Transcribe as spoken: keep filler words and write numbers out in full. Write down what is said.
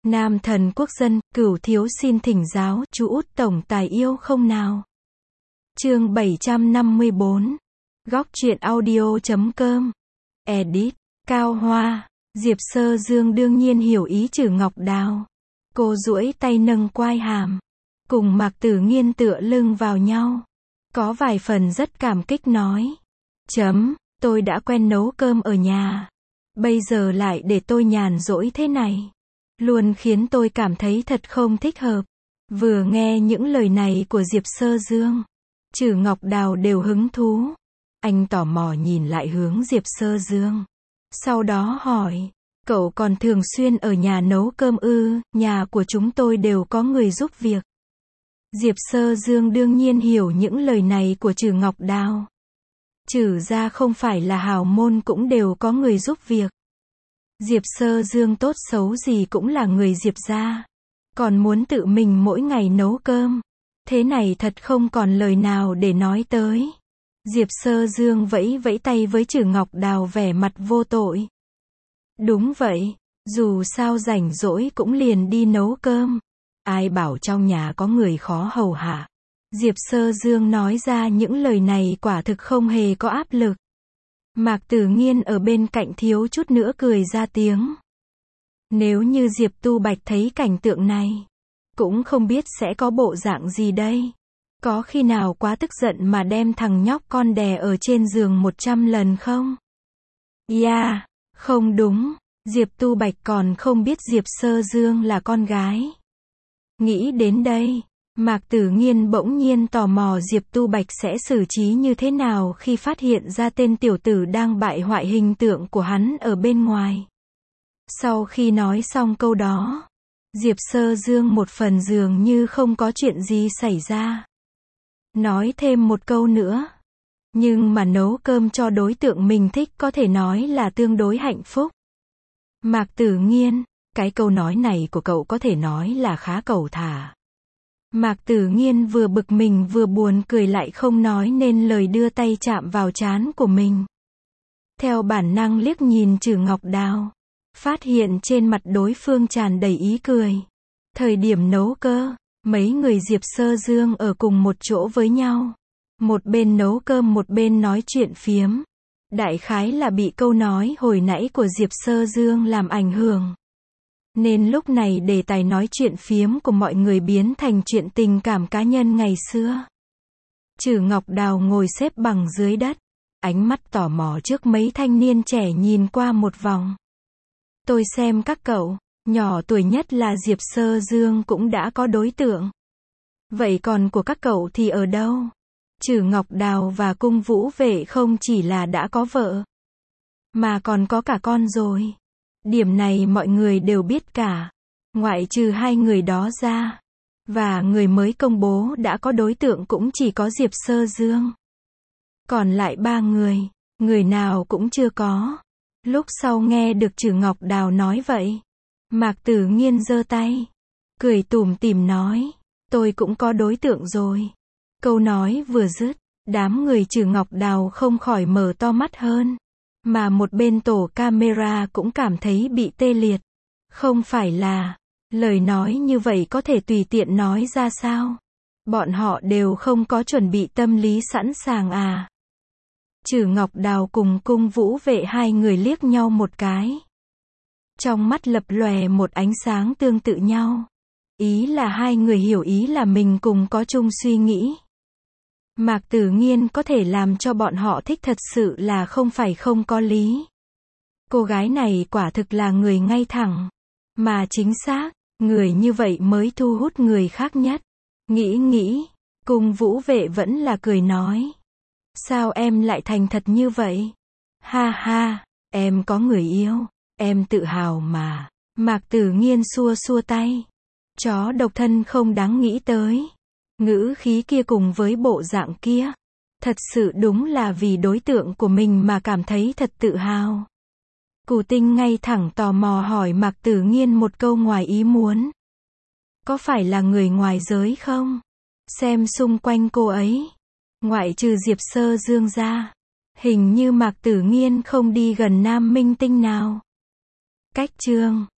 Nam thần quốc dân, cửu thiếu xin thỉnh giáo, chú út tổng tài yêu không nào? Chương bảy trăm năm mươi bốn. Góc truyện audio chấm com. Edit. Cao Hoa. Diệp Sơ Dương đương nhiên hiểu ý Trử Ngọc Đào. Cô duỗi tay nâng quai hàm. Cùng Mạc Tử Nghiên tựa lưng vào nhau. Có vài phần rất cảm kích nói. Chấm, tôi đã quen nấu cơm ở nhà. Bây giờ lại để tôi nhàn rỗi thế này. Luôn khiến tôi cảm thấy thật không thích hợp. Vừa nghe những lời này của Diệp Sơ Dương, Trử Ngọc Đào đều hứng thú. Anh tò mò nhìn lại hướng Diệp Sơ Dương. Sau đó hỏi, cậu còn thường xuyên ở nhà nấu cơm ư? Nhà của chúng tôi đều có người giúp việc. Diệp Sơ Dương đương nhiên hiểu những lời này của Trử Ngọc Đào. Trử gia không phải là hào môn cũng đều có người giúp việc. Diệp Sơ Dương tốt xấu gì cũng là người Diệp gia. Còn muốn tự mình mỗi ngày nấu cơm. Thế này thật không còn lời nào để nói tới. Diệp Sơ Dương vẫy vẫy tay với Trử Ngọc Đào vẻ mặt vô tội. Đúng vậy, dù sao rảnh rỗi cũng liền đi nấu cơm. Ai bảo trong nhà có người khó hầu hạ. Diệp Sơ Dương nói ra những lời này quả thực không hề có áp lực. Mạc Tử Nghiên ở bên cạnh thiếu chút nữa cười ra tiếng. Nếu như Diệp Tu Bạch thấy cảnh tượng này, cũng không biết sẽ có bộ dạng gì đây. Có khi nào quá tức giận mà đem thằng nhóc con đè ở trên giường một trăm lần không? Yeah, không đúng, Diệp Tu Bạch còn không biết Diệp Sơ Dương là con gái. Nghĩ đến đây, Mạc Tử Nghiên bỗng nhiên tò mò Diệp Tu Bạch sẽ xử trí như thế nào khi phát hiện ra tên tiểu tử đang bại hoại hình tượng của hắn ở bên ngoài. Sau khi nói xong câu đó, Diệp Sơ Dương một phần dường như không có chuyện gì xảy ra. Nói thêm một câu nữa. Nhưng mà nấu cơm cho đối tượng mình thích có thể nói là tương đối hạnh phúc. Mạc Tử Nghiên, cái câu nói này của cậu có thể nói là khá cẩu thả. Mạc Tử Nghiên vừa bực mình vừa buồn cười lại không nói nên lời, đưa tay chạm vào trán của mình. Theo bản năng liếc nhìn Trử Ngọc Đào, phát hiện trên mặt đối phương tràn đầy ý cười. Thời điểm nấu cơ, mấy người Diệp Sơ Dương ở cùng một chỗ với nhau. Một bên nấu cơm một bên nói chuyện phiếm. Đại khái là bị câu nói hồi nãy của Diệp Sơ Dương làm ảnh hưởng. Nên lúc này đề tài nói chuyện phiếm của mọi người biến thành chuyện tình cảm cá nhân ngày xưa. Trử Ngọc Đào ngồi xếp bằng dưới đất. Ánh mắt tò mò trước mấy thanh niên trẻ nhìn qua một vòng. Tôi xem các cậu, nhỏ tuổi nhất là Diệp Sơ Dương cũng đã có đối tượng. Vậy còn của các cậu thì ở đâu? Trử Ngọc Đào và Cung Vũ Vệ không chỉ là đã có vợ, mà còn có cả con rồi. Điểm này mọi người đều biết cả. Ngoại trừ hai người đó ra. Và người mới công bố đã có đối tượng cũng chỉ có Diệp Sơ Dương. Còn lại ba người, người nào cũng chưa có. Lúc sau nghe được Trử Ngọc Đào nói vậy, Mạc Tử Nghiên giơ tay, cười tủm tỉm nói, tôi cũng có đối tượng rồi. Câu nói vừa dứt, đám người Trử Ngọc Đào không khỏi mở to mắt hơn. Mà một bên tổ camera cũng cảm thấy bị tê liệt. Không phải là, lời nói như vậy có thể tùy tiện nói ra sao? Bọn họ đều không có chuẩn bị tâm lý sẵn sàng à? Trử Ngọc Đào cùng Cung Vũ Vệ hai người liếc nhau một cái. Trong mắt lập lòe một ánh sáng tương tự nhau. Ý là hai người hiểu ý là mình cùng có chung suy nghĩ. Mạc Tử Nghiên có thể làm cho bọn họ thích thật sự là không phải không có lý. Cô gái này quả thực là người ngay thẳng. Mà chính xác, người như vậy mới thu hút người khác nhất. Nghĩ nghĩ, Cung Vũ Vệ vẫn là cười nói. Sao em lại thành thật như vậy? Ha ha, em có người yêu, em tự hào mà. Mạc Tử Nghiên xua xua tay. Chó độc thân không đáng nghĩ tới. Ngữ khí kia cùng với bộ dạng kia. Thật sự đúng là vì đối tượng của mình mà cảm thấy thật tự hào. Cù Tinh ngay thẳng tò mò hỏi Mạc Tử Nghiên một câu ngoài ý muốn. Có phải là người ngoài giới không? Xem xung quanh cô ấy. Ngoại trừ Diệp Sơ Dương ra. Hình như Mạc Tử Nghiên không đi gần nam minh tinh nào. Cách chương